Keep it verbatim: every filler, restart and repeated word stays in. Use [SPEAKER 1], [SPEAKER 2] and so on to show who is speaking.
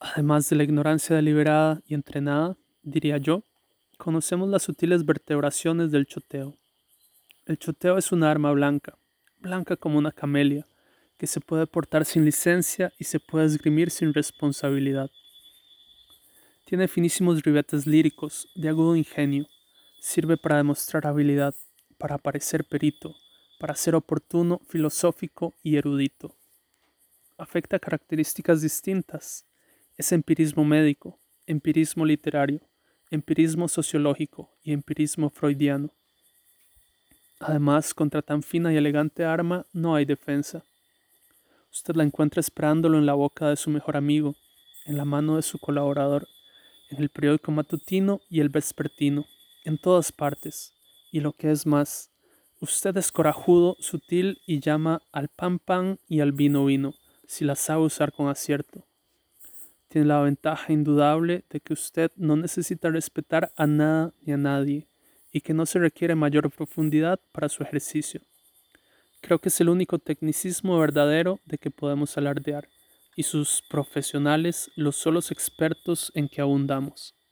[SPEAKER 1] Además de la ignorancia deliberada y entrenada, diría yo, conocemos las sutiles vertebraciones del choteo. El choteo es una arma blanca, blanca como una camelia, que se puede portar sin licencia y se puede esgrimir sin responsabilidad. Tiene finísimos ribetes líricos, de agudo ingenio. Sirve para demostrar habilidad, para parecer perito, para ser oportuno, filosófico y erudito. Afecta características distintas. Es empirismo médico, empirismo literario, empirismo sociológico y empirismo freudiano. Además, contra tan fina y elegante arma no hay defensa. Usted la encuentra esperándolo en la boca de su mejor amigo, en la mano de su colaborador, en el periódico matutino y el vespertino, en todas partes. Y lo que es más, usted es corajudo, sutil y llama al pan pan y al vino vino, si la sabe usar con acierto. Tiene la ventaja indudable de que usted no necesita respetar a nada ni a nadie, y que no se requiere mayor profundidad para su ejercicio. Creo que es el único tecnicismo verdadero de que podemos alardear, y sus profesionales los solos expertos en que abundamos.